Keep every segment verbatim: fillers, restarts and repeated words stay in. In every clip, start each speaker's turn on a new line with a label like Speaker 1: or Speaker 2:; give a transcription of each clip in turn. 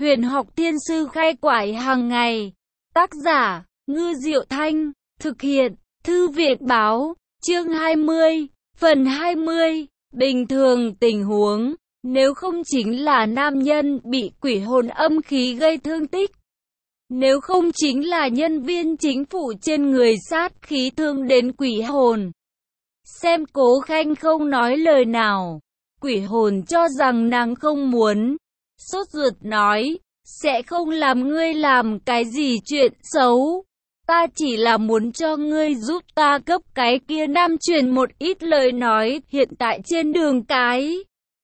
Speaker 1: Huyền học thiên sư khai quải hàng ngày. Tác giả, Ngư Diệu Thanh. Thực hiện, Thư viện báo. Chương hai mươi, phần hai mươi. Bình thường tình huống, nếu không chính là nam nhân bị quỷ hồn âm khí gây thương tích. Nếu không chính là nhân viên chính phủ trên người sát khí thương đến quỷ hồn. Xem Cố Khanh không nói lời nào. Quỷ hồn cho rằng nàng không muốn. Sốt ruột nói, sẽ không làm ngươi làm cái gì chuyện xấu. Ta chỉ là muốn cho ngươi giúp ta cấp cái kia nam truyền một ít lời nói hiện tại trên đường cái.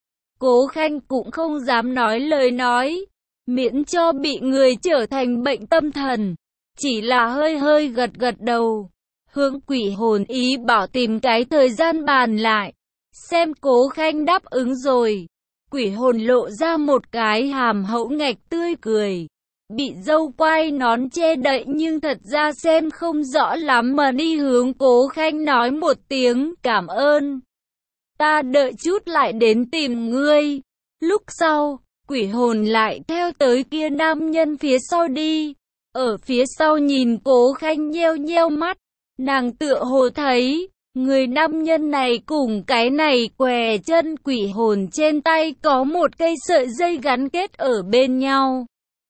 Speaker 1: Cố Khanh cũng không dám nói lời nói, miễn cho bị người trở thành bệnh tâm thần. Chỉ là hơi hơi gật gật đầu. Hướng quỷ hồn ý bảo tìm cái thời gian bàn lại. Xem Cố Khanh đáp ứng rồi. Quỷ hồn lộ ra một cái hàm hậu ngạch tươi cười. Bị dâu quai nón che đậy nhưng thật ra xem không rõ lắm mà đi hướng Cố Khanh nói một tiếng cảm ơn. Ta đợi chút lại đến tìm ngươi. Lúc sau, quỷ hồn lại theo tới kia nam nhân phía sau đi. Ở phía sau nhìn Cố Khanh nheo nheo mắt. Nàng tựa hồ thấy, người nam nhân này cùng cái này què chân quỷ hồn trên tay có một cây sợi dây gắn kết ở bên nhau.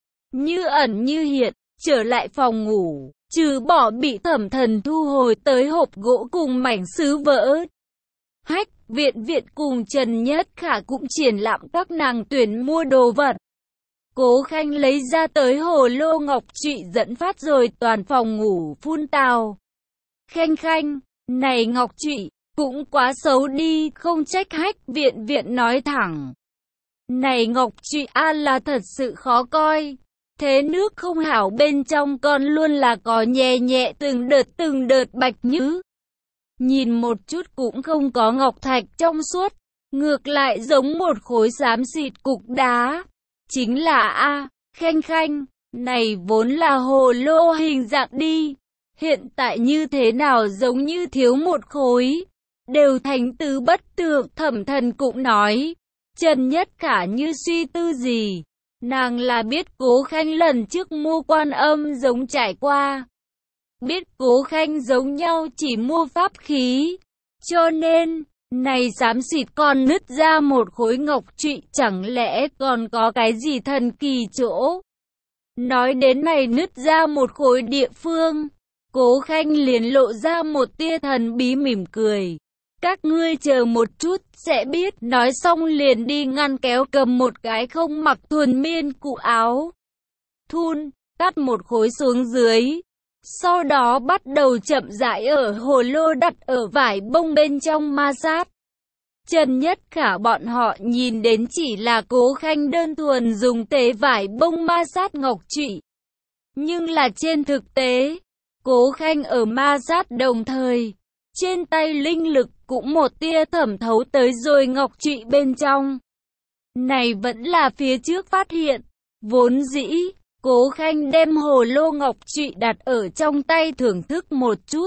Speaker 1: Như ẩn như hiện, trở lại phòng ngủ, trừ bỏ bị Thẩm Thần thu hồi tới hộp gỗ cùng mảnh sứ vỡ. Hách, Viện Viện cùng Trần Nhất Khả cũng triển lãm các nàng tuyển mua đồ vật. Cố Khanh lấy ra tới hồ lô ngọc trụy dẫn phát rồi toàn phòng ngủ phun tào. Khanh Khanh, này ngọc trụy, cũng quá xấu đi, không trách Hách Viện Viện nói thẳng. Này ngọc trụy a là thật sự khó coi. Thế nước không hảo bên trong còn luôn là có nhẹ nhẹ từng đợt từng đợt bạch nhứ. Nhìn một chút cũng không có ngọc thạch trong suốt, ngược lại giống một khối xám xịt cục đá. Chính là a, Khanh Khanh, này vốn là hồ lô hình dạng đi. Hiện tại như thế nào giống như thiếu một khối. Đều thành tứ bất tượng, Thẩm Thần cũng nói. Trần Nhất Khả như suy tư gì. Nàng là biết Cố Khanh lần trước mua Quan Âm giống trải qua. Biết Cố Khanh giống nhau chỉ mua pháp khí. Cho nên, này xám xịt còn nứt ra một khối ngọc trụy, chẳng lẽ còn có cái gì thần kỳ chỗ. Nói đến này nứt ra một khối địa phương, Cố Khanh liền lộ ra một tia thần bí mỉm cười. Các ngươi chờ một chút, sẽ biết. Nói xong liền đi ngăn kéo cầm một cái không mặc thuần miên cụ áo. Thun, cắt một khối xuống dưới. Sau đó bắt đầu chậm rãi ở hồ lô đặt ở vải bông bên trong ma sát. Trần Nhất Khả bọn họ nhìn đến chỉ là Cố Khanh đơn thuần dùng tế vải bông ma sát ngọc trụy. Nhưng là trên thực tế, Cố Khanh ở ma sát đồng thời, trên tay linh lực cũng một tia thẩm thấu tới rồi ngọc trụy bên trong. Này vẫn là phía trước phát hiện, vốn dĩ, Cố Khanh đem hồ lô ngọc trụy đặt ở trong tay thưởng thức một chút.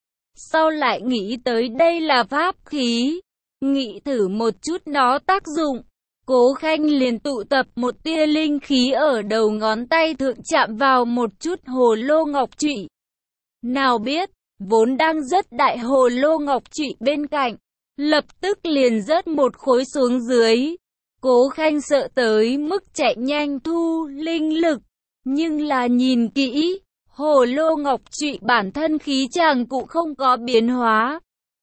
Speaker 1: Sau lại nghĩ tới đây là pháp khí, nghĩ thử một chút nó tác dụng. Cố Khanh liền tụ tập một tia linh khí ở đầu ngón tay thượng chạm vào một chút hồ lô ngọc trụy. Nào biết, vốn đang rất đại hồ lô ngọc trụy bên cạnh, lập tức liền rớt một khối xuống dưới. Cố Khanh sợ tới mức chạy nhanh thu linh lực, nhưng là nhìn kỹ, hồ lô ngọc trụy bản thân khí chàng cũng không có biến hóa.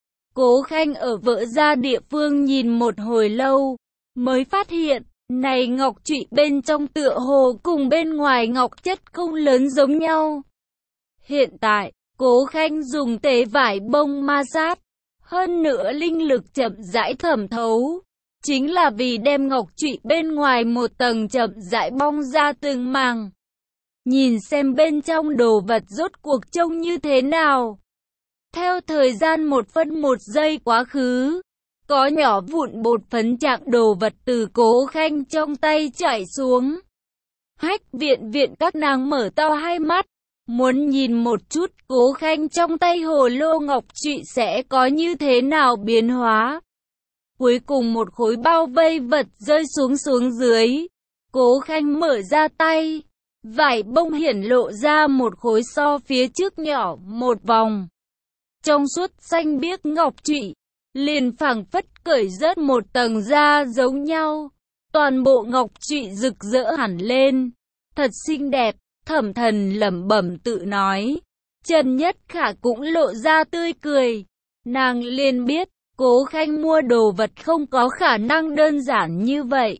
Speaker 1: Cố Khanh ở vỡ ra địa phương nhìn một hồi lâu, mới phát hiện, này ngọc trụy bên trong tựa hồ cùng bên ngoài ngọc chất không lớn giống nhau. Hiện tại, Cố Khanh dùng tế vải bông ma sát, hơn nữa linh lực chậm rãi thẩm thấu, chính là vì đem ngọc trụy bên ngoài một tầng chậm rãi bong ra từng màng. Nhìn xem bên trong đồ vật rốt cuộc trông như thế nào. Theo thời gian một phân một giây quá khứ, có nhỏ vụn bột phấn trạng đồ vật từ Cố Khanh trong tay chảy xuống. Hách Viện Viện các nàng mở to hai mắt, muốn nhìn một chút Cố Khanh trong tay hồ lô ngọc trụy sẽ có như thế nào biến hóa. Cuối cùng một khối bao vây vật rơi xuống xuống dưới. Cố Khanh mở ra tay, vải bông hiển lộ ra một khối so phía trước nhỏ một vòng. Trong suốt xanh biếc ngọc trụy, liền phảng phất cởi rớt một tầng da giống nhau. Toàn bộ ngọc trụy rực rỡ hẳn lên, thật xinh đẹp. Thẩm Thần lẩm bẩm tự nói. Trần Nhất Khả cũng lộ ra tươi cười. Nàng liền biết, Cố Khanh mua đồ vật không có khả năng đơn giản như vậy.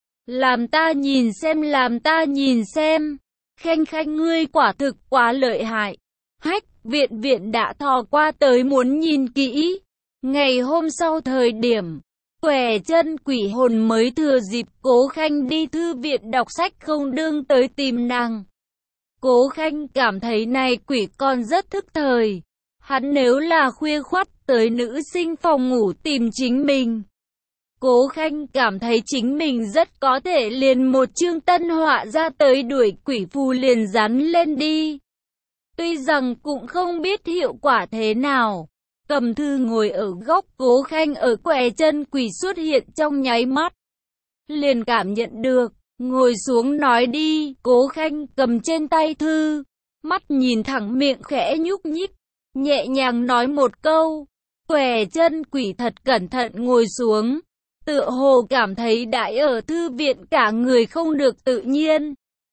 Speaker 1: Làm ta nhìn xem, làm ta nhìn xem. Khanh Khanh ngươi quả thực quá lợi hại. Hách viện viện đã thò qua tới muốn nhìn kỹ. Ngày hôm sau thời điểm, Quẻ Chân quỷ hồn mới thừa dịp Cố Khanh đi thư viện đọc sách không đương tới tìm nàng. Cố Khanh cảm thấy này quỷ con rất thức thời. Hắn nếu là khuya khoắt tới nữ sinh phòng ngủ tìm chính mình. Cố Khanh cảm thấy chính mình rất có thể liền một chương tân họa ra tới đuổi quỷ phù liền dán lên đi. Tuy rằng cũng không biết hiệu quả thế nào. Cầm thư ngồi ở góc, Cố Khanh ở Quẻ Chân quỷ xuất hiện trong nháy mắt. Liền cảm nhận được, ngồi xuống nói đi. Cố Khanh cầm trên tay thư, mắt nhìn thẳng, miệng khẽ nhúc nhích, nhẹ nhàng nói một câu. Quẻ Chân quỷ thật cẩn thận ngồi xuống, tựa hồ cảm thấy đại ở thư viện cả người không được tự nhiên.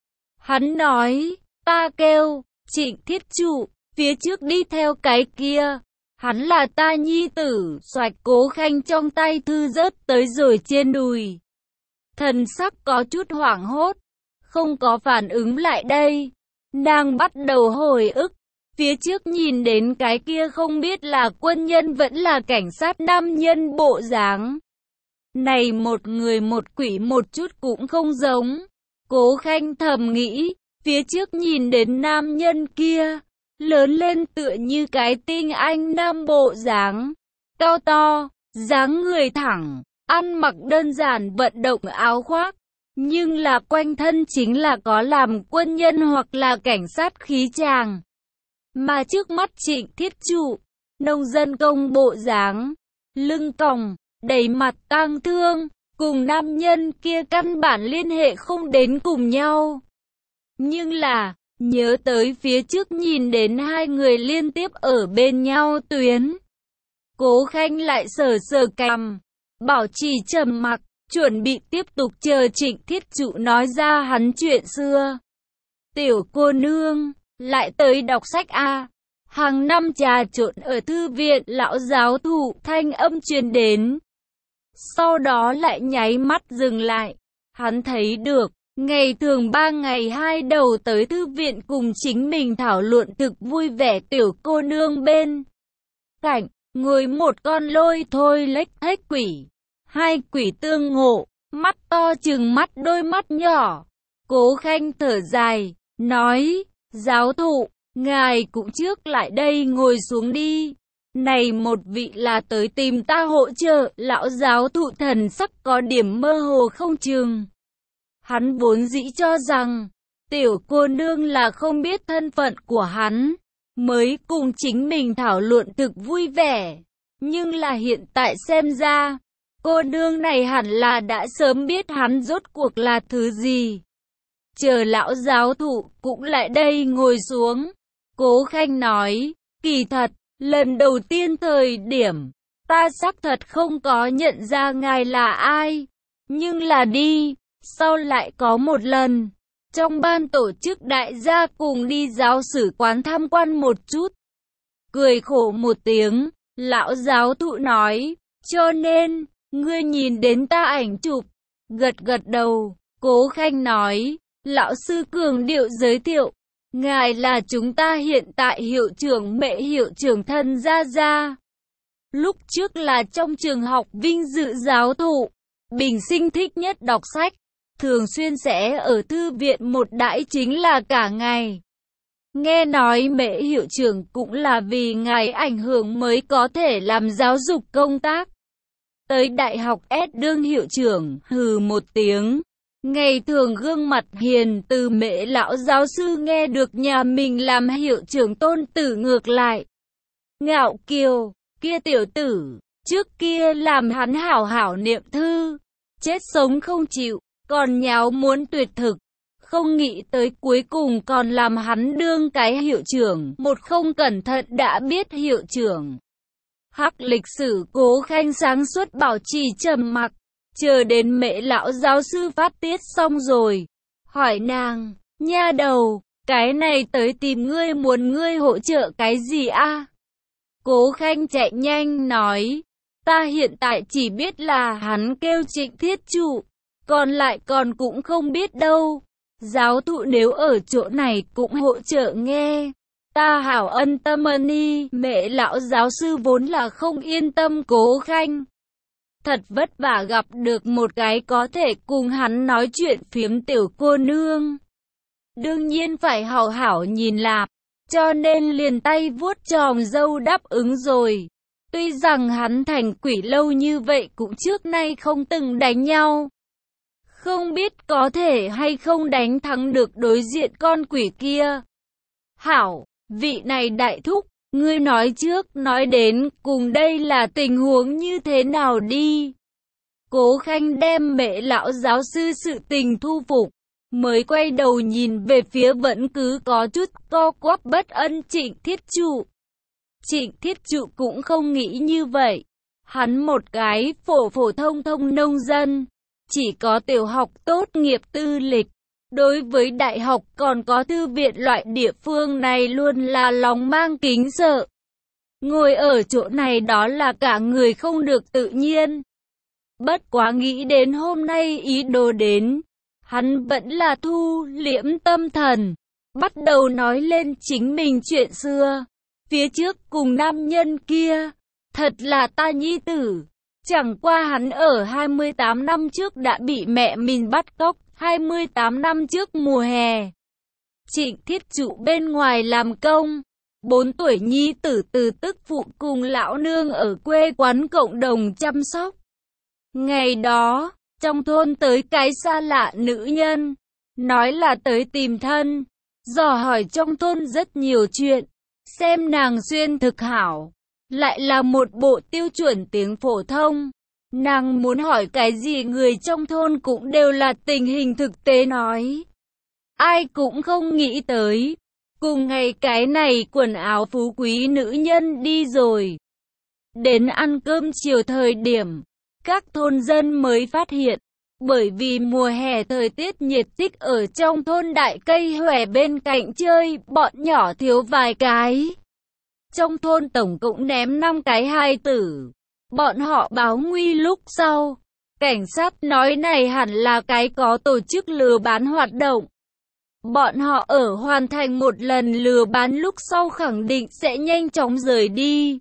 Speaker 1: Hắn nói, ta kêu Trịnh Thiết Trụ, phía trước đi theo cái kia. Hắn là ta nhi tử. Xoạch, Cố Khanh trong tay thư rớt tới rồi trên đùi. Thần sắc có chút hoảng hốt, không có phản ứng lại đây. Nàng bắt đầu hồi ức, phía trước nhìn đến cái kia không biết là quân nhân vẫn là cảnh sát nam nhân bộ dáng. Này một người một quỷ một chút cũng không giống. Cố Khanh thầm nghĩ, phía trước nhìn đến nam nhân kia, lớn lên tựa như cái tinh anh nam bộ dáng, cao to, dáng người thẳng, ăn mặc đơn giản vận động áo khoác, nhưng là quanh thân chính là có làm quân nhân hoặc là cảnh sát khí chàng. Mà trước mắt Trịnh Thiết Trụ, nông dân công bộ dáng, lưng còng, đầy mặt tang thương, cùng nam nhân kia căn bản liên hệ không đến cùng nhau. Nhưng là, nhớ tới phía trước nhìn đến hai người liên tiếp ở bên nhau tuyến. Cố Khanh lại sờ sờ cằm, bảo trì trầm mặc, chuẩn bị tiếp tục chờ Trịnh Thiết Trụ nói ra hắn chuyện xưa. Tiểu cô nương, lại tới đọc sách a? Hàng năm trà trộn ở thư viện, lão giáo thụ thanh âm truyền đến. Sau đó lại nháy mắt dừng lại. Hắn thấy được, ngày thường ba ngày hai đầu tới thư viện cùng chính mình thảo luận thực vui vẻ tiểu cô nương bên cạnh, ngồi một con lôi thôi lếch thếch quỷ. Hai quỷ tương ngộ, mắt to chừng mắt đôi mắt nhỏ. Cố Khanh thở dài, nói, giáo thụ, ngài cũng trước lại đây ngồi xuống đi. Này một vị là tới tìm ta hỗ trợ. Lão giáo thụ thần sắc có điểm mơ hồ không chừng. Hắn vốn dĩ cho rằng, tiểu cô nương là không biết thân phận của hắn, mới cùng chính mình thảo luận thực vui vẻ. Nhưng là hiện tại xem ra, cô nương này hẳn là đã sớm biết hắn rốt cuộc là thứ gì. Chờ lão giáo thụ cũng lại đây ngồi xuống. Cố Khanh nói, kỳ thật, lần đầu tiên thời điểm, ta xác thật không có nhận ra ngài là ai. Nhưng là đi, sau lại có một lần, trong ban tổ chức đại gia cùng đi giáo sử quán tham quan một chút. Cười khổ một tiếng, lão giáo thụ nói, cho nên, ngươi nhìn đến ta ảnh chụp. Gật gật đầu, Cố Khanh nói, lão sư cường điệu giới thiệu, ngài là chúng ta hiện tại hiệu trưởng Mẹ hiệu trưởng thân gia gia. Lúc trước là trong trường học vinh dự giáo thụ, bình sinh thích nhất đọc sách, thường xuyên sẽ ở thư viện một đãi chính là cả ngày. Nghe nói Mẹ hiệu trưởng cũng là vì ngài ảnh hưởng mới có thể làm giáo dục công tác. Tới đại học S đương hiệu trưởng, hừ một tiếng. Ngày thường gương mặt hiền từ Mẹ lão giáo sư nghe được nhà mình làm hiệu trưởng tôn tử ngược lại. Ngạo kiều, kia tiểu tử, trước kia làm hắn hảo hảo niệm thư, chết sống không chịu. còn nháo muốn tuyệt thực. Không nghĩ tới cuối cùng còn làm hắn đương cái hiệu trưởng, một không cẩn thận đã biết hiệu trưởng. Hắc lịch sử Cố Khanh sáng suốt bảo trì trầm mặc, chờ đến Mễ lão giáo sư phát tiết xong rồi, hỏi nàng, nha đầu, cái này tới tìm ngươi muốn ngươi hỗ trợ cái gì a? Cố Khanh chạy nhanh nói, ta hiện tại chỉ biết là hắn kêu Trịnh Thiết Trụ, còn lại còn cũng không biết đâu. Giáo thụ nếu ở chỗ này cũng hỗ trợ nghe. Ta hảo ân tâm ân y, Mẹ lão giáo sư vốn là không yên tâm Cố Khanh. Thật vất vả gặp được một cái có thể cùng hắn nói chuyện phiếm tiểu cô nương. Đương nhiên phải hảo hảo nhìn lạp, cho nên liền tay vuốt tròm râu đáp ứng rồi. Tuy rằng hắn thành quỷ lâu như vậy cũng trước nay không từng đánh nhau. Không biết có thể hay không đánh thắng được đối diện con quỷ kia. Hảo, vị này đại thúc, ngươi nói trước, nói đến, cùng đây là tình huống như thế nào đi. Cố Khanh đem Mẹ lão giáo sư sự tình thu phục, mới quay đầu nhìn về phía vẫn cứ có chút co quắp bất ân Trịnh Thiết Trụ. Trịnh Thiết Trụ cũng không nghĩ như vậy. Hắn một cái phổ phổ thông thông nông dân, chỉ có tiểu học tốt nghiệp tư lịch. Đối với đại học còn có thư viện loại địa phương này luôn là lòng mang kính sợ. Ngồi ở chỗ này đó là cả người không được tự nhiên. Bất quá nghĩ đến hôm nay ý đồ đến, hắn vẫn là thu liễm tâm thần, bắt đầu nói lên chính mình chuyện xưa. Phía trước cùng nam nhân kia, thật là ta nhi tử. Chẳng qua hắn ở hai mươi tám năm trước đã bị mẹ mình bắt cóc, hai mươi tám năm trước mùa hè. Trịnh Thiết Trụ bên ngoài làm công, bốn tuổi nhi tử từ tức phụ cùng lão nương ở quê quán cộng đồng chăm sóc. Ngày đó, trong thôn tới cái xa lạ nữ nhân, nói là tới tìm thân, dò hỏi trong thôn rất nhiều chuyện, xem nàng xuyên thực hảo, lại là một bộ tiêu chuẩn tiếng phổ thông. Nàng muốn hỏi cái gì người trong thôn cũng đều là tình hình thực tế nói. Ai cũng không nghĩ tới. Cùng ngày cái này quần áo phú quý nữ nhân đi rồi. Đến ăn cơm chiều thời điểm, các thôn dân mới phát hiện. Bởi vì mùa hè thời tiết nhiệt tích ở trong thôn đại cây hòe bên cạnh chơi, bọn nhỏ thiếu vài cái. Trong thôn tổng cộng ném năm cái hài tử. Bọn họ báo nguy lúc sau. Cảnh sát nói này hẳn là cái có tổ chức lừa bán hoạt động. Bọn họ ở hoàn thành một lần lừa bán lúc sau khẳng định sẽ nhanh chóng rời đi.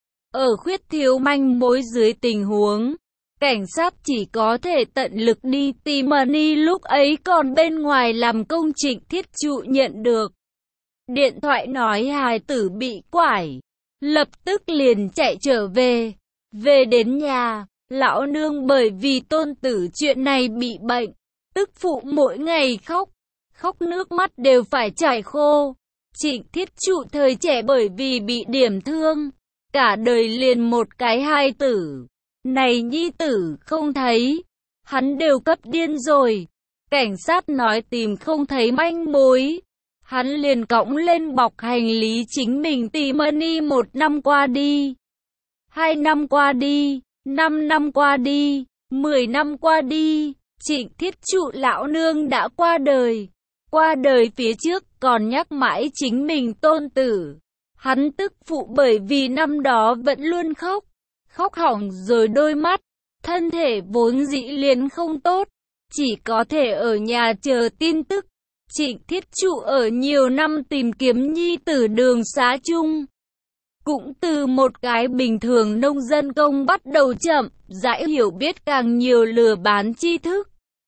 Speaker 1: Ở khuyết thiếu manh mối dưới tình huống, cảnh sát chỉ có thể tận lực đi tìm money lúc ấy còn bên ngoài làm công. Trịnh Thiết Trụ nhận được điện thoại nói hài tử bị quải, lập tức liền chạy trở về. Về đến nhà, lão nương bởi vì tôn tử chuyện này bị bệnh, tức phụ mỗi ngày khóc, khóc nước mắt đều phải chảy khô. Trịnh Thiết Trụ thời trẻ bởi vì bị điểm thương, cả đời liền một cái hai tử. Này nhi tử không thấy, hắn đều cấp điên rồi. Cảnh sát nói tìm không thấy manh mối, hắn liền cõng lên bọc hành lý chính mình tìm money. Một năm qua đi, hai năm qua đi, năm năm qua đi, mười năm qua đi, Trịnh Thiết Trụ lão nương đã qua đời. Qua đời phía trước còn nhắc mãi chính mình tôn tử. Hắn tức phụ bởi vì năm đó vẫn luôn khóc, khóc hỏng rồi đôi mắt, thân thể vốn dĩ liền không tốt, chỉ có thể ở nhà chờ tin tức. Trịnh Thiết Trụ ở nhiều năm tìm kiếm nhi tử đường xá chung. Cũng từ một cái bình thường nông dân công bắt đầu chậm, rãi hiểu biết càng nhiều lừa bán tri thức.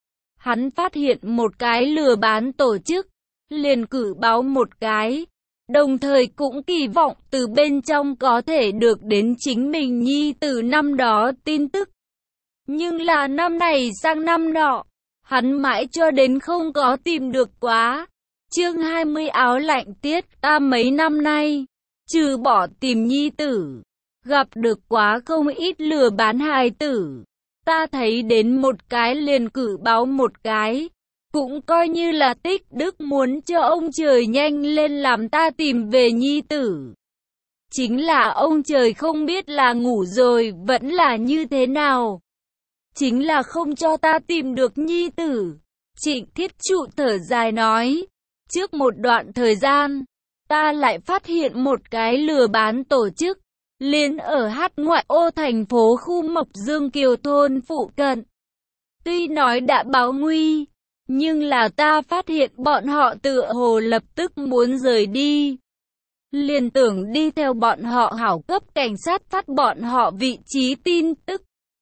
Speaker 1: Hắn phát hiện một cái lừa bán tổ chức, liền cử báo một cái, đồng thời cũng kỳ vọng từ bên trong có thể được đến chính mình nhi tử năm đó tin tức. Nhưng là năm này sang năm nọ, hắn mãi cho đến không có tìm được quá. Chương hai mươi áo lạnh tiết, ta mấy năm nay, trừ bỏ tìm nhi tử, gặp được quá không ít lừa bán hài tử. Ta thấy đến một cái liền cử báo một cái. Cũng coi như là tích đức muốn cho ông trời nhanh lên làm ta tìm về nhi tử. Chính là ông trời không biết là ngủ rồi vẫn là như thế nào. Chính là không cho ta tìm được nhi tử. Trịnh Thiết Trụ thở dài nói. Trước một đoạn thời gian, ta lại phát hiện một cái lừa bán tổ chức. Liền ở hát ngoại ô thành phố khu Mộc Dương Kiều thôn phụ cận. Tuy nói đã báo nguy, nhưng là ta phát hiện bọn họ tựa hồ lập tức muốn rời đi. Liền tưởng đi theo bọn họ hảo cấp cảnh sát phát bọn họ vị trí tin tức.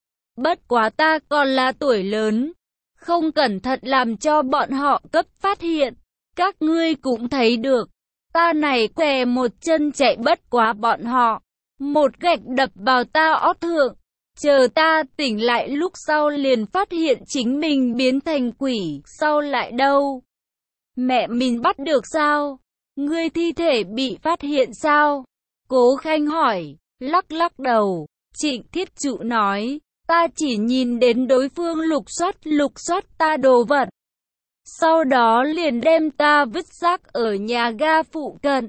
Speaker 1: Bất quá ta còn là tuổi lớn, không cẩn thận làm cho bọn họ cấp phát hiện. Các ngươi cũng thấy được, ta này què một chân chạy bất quá bọn họ. Một gạch đập vào ta ót thượng. Chờ ta tỉnh lại lúc sau liền phát hiện chính mình biến thành quỷ. Sau lại đâu? Mẹ mình bắt được sao? Ngươi thi thể bị phát hiện sao? Cố Khanh hỏi, lắc lắc đầu. Trịnh Thiết Trụ nói, ta chỉ nhìn đến đối phương lục soát lục soát ta đồ vật. Sau đó liền đem ta vứt rác ở nhà ga phụ cận.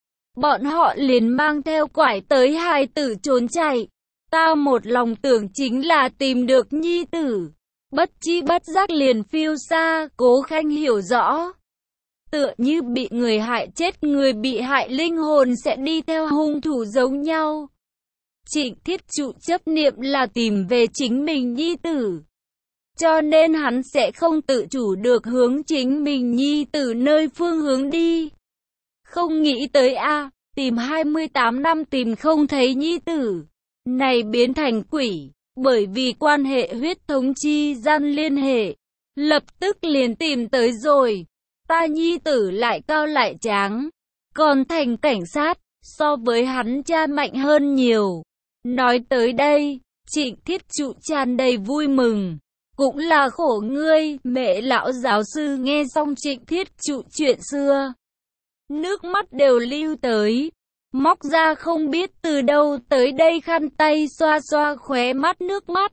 Speaker 1: Bọn họ liền mang theo quải tới hai tử trốn chạy. Ta một lòng tưởng chính là tìm được nhi tử. Bất chi bất giác liền phiêu xa. Cố Khanh hiểu rõ. Tựa như bị người hại chết, người bị hại linh hồn sẽ đi theo hung thủ giống nhau. Trịnh Thiết Trụ chấp niệm là tìm về chính mình nhi tử. Cho nên hắn sẽ không tự chủ được hướng chính mình nhi tử nơi phương hướng đi. Không nghĩ tới a à, tìm hai mươi tám năm tìm không thấy nhi tử. Này biến thành quỷ, bởi vì quan hệ huyết thống chi gian liên hệ. Lập tức liền tìm tới rồi. Ta nhi tử lại cao lại tráng. Còn thành cảnh sát, so với hắn cha mạnh hơn nhiều. Nói tới đây, Trịnh Thiết Trụ tràn đầy vui mừng. Cũng là khổ ngươi, mẹ lão giáo sư nghe xong Trịnh Thiết Trụ chuyện xưa. Nước mắt đều lưu tới, móc ra không biết từ đâu tới đây khăn tay xoa xoa khóe mắt nước mắt.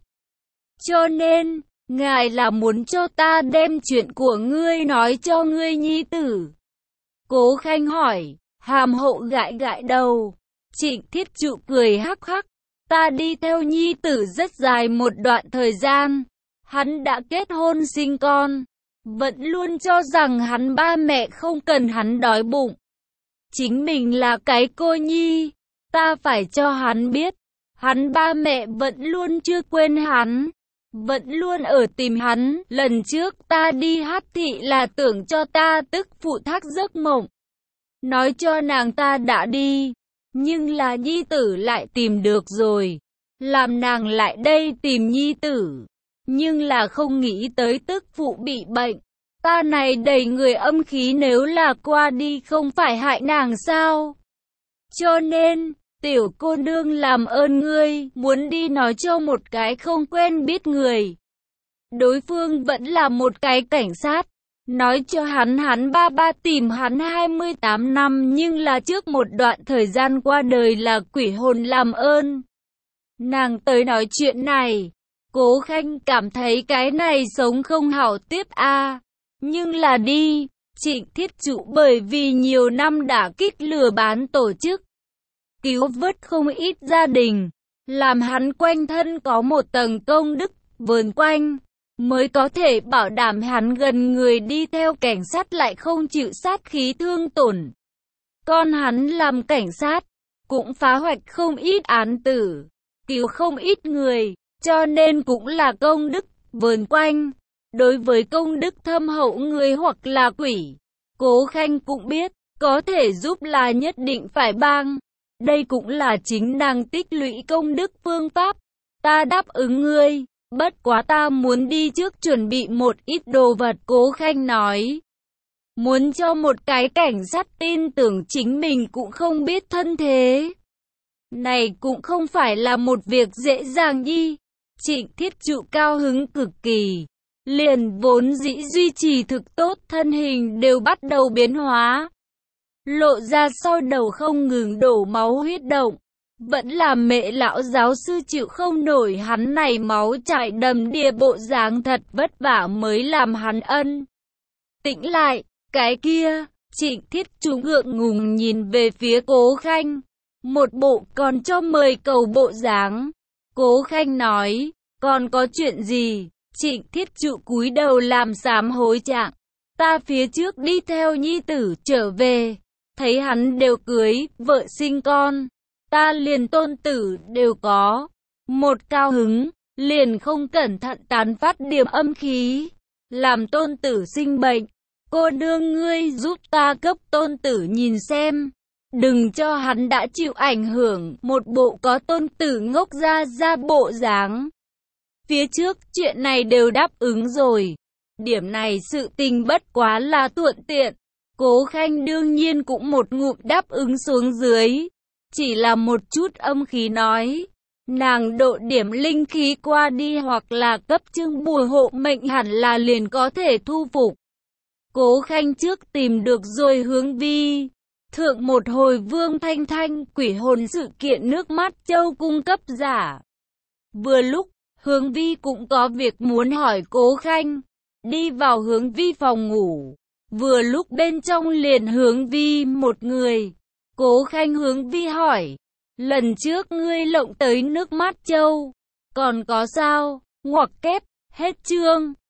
Speaker 1: Cho nên, ngài là muốn cho ta đem chuyện của ngươi nói cho ngươi nhi tử. Cố Khanh hỏi, hàm hậu gãi gãi đầu. Trịnh Thiết Trụ cười hắc hắc, ta đi theo nhi tử rất dài một đoạn thời gian. Hắn đã kết hôn sinh con, vẫn luôn cho rằng hắn ba mẹ không cần hắn đói bụng. Chính mình là cái cô nhi, ta phải cho hắn biết, hắn ba mẹ vẫn luôn chưa quên hắn, vẫn luôn ở tìm hắn. Lần trước ta đi hát thị là tưởng cho ta tức phụ thác giấc mộng, nói cho nàng ta đã đi, nhưng là nhi tử lại tìm được rồi, làm nàng lại đây tìm nhi tử. Nhưng là không nghĩ tới tức phụ bị bệnh. Ta này đầy người âm khí, nếu là qua đi không phải hại nàng sao? Cho nên, tiểu cô nương làm ơn ngươi, muốn đi nói cho một cái không quen biết người. Đối phương vẫn là một cái cảnh sát. Nói cho hắn hắn ba ba tìm hắn hai mươi tám năm, nhưng là trước một đoạn thời gian qua đời là quỷ hồn, làm ơn. Nàng tới nói chuyện này. Cố Khanh cảm thấy cái này sống không hảo tiếp a à. Nhưng là đi, Trịnh Thiết Trụ bởi vì nhiều năm đả kích lừa bán tổ chức, cứu vớt không ít gia đình, làm hắn quanh thân có một tầng công đức vờn quanh, mới có thể bảo đảm hắn gần người đi theo cảnh sát lại không chịu sát khí thương tổn. Con hắn làm cảnh sát, cũng phá hoạch không ít án tử, cứu không ít người. Cho nên cũng là công đức vờn quanh. Đối với công đức thâm hậu người hoặc là quỷ, Cố Khanh cũng biết, có thể giúp là nhất định phải bang. Đây cũng là chính nàng tích lũy công đức phương pháp. Ta đáp ứng ngươi, bất quá ta muốn đi trước chuẩn bị một ít đồ vật. Cố Khanh nói, muốn cho một cái cảnh sát tin tưởng chính mình cũng không biết thân thế. Này cũng không phải là một việc dễ dàng đi. Trịnh Thiết Trụ cao hứng cực kỳ, liền vốn dĩ duy trì thực tốt thân hình đều bắt đầu biến hóa, lộ ra sau đầu không ngừng đổ máu huyết động. Vẫn là mẹ lão giáo sư chịu không nổi hắn này máu chảy đầm đìa bộ dáng thật vất vả mới làm hắn ân. Tĩnh lại, cái kia, Trịnh Thiết Chu ngượng ngùng nhìn về phía Cố Khanh. Một bộ còn cho mời cầu bộ dáng. Cố Khanh nói, còn có chuyện gì? Trịnh Thiết Trụ cúi đầu làm sám hối trạng. Ta phía trước đi theo nhi tử trở về, thấy hắn đều cưới, vợ sinh con. Ta liền tôn tử đều có. Một cao hứng, liền không cẩn thận tán phát điểm âm khí, làm tôn tử sinh bệnh. Cô nương ngươi giúp ta cấp tôn tử nhìn xem. Đừng cho hắn đã chịu ảnh hưởng, một bộ có tôn tử ngốc ra ra bộ dáng. Phía trước chuyện này đều đáp ứng rồi. Điểm này sự tình bất quá là thuận tiện. Cố Khanh đương nhiên cũng một ngụm đáp ứng xuống dưới. Chỉ là một chút âm khí nói. Nàng độ điểm linh khí qua đi hoặc là cấp chương bùa hộ mệnh hẳn là liền có thể thu phục. Cố Khanh trước tìm được rồi Hướng Vi. Thượng một hồi Vương Thanh Thanh quỷ hồn sự kiện nước mắt châu cung cấp giả. Vừa lúc, Hướng Vi cũng có việc muốn hỏi Cố Khanh. Đi vào Hướng Vi phòng ngủ. Vừa lúc bên trong liền Hướng Vi một người. Cố Khanh Hướng Vi hỏi. Lần trước ngươi lộng tới nước mắt châu. Còn có sao? Ngoặc kép, hết chương.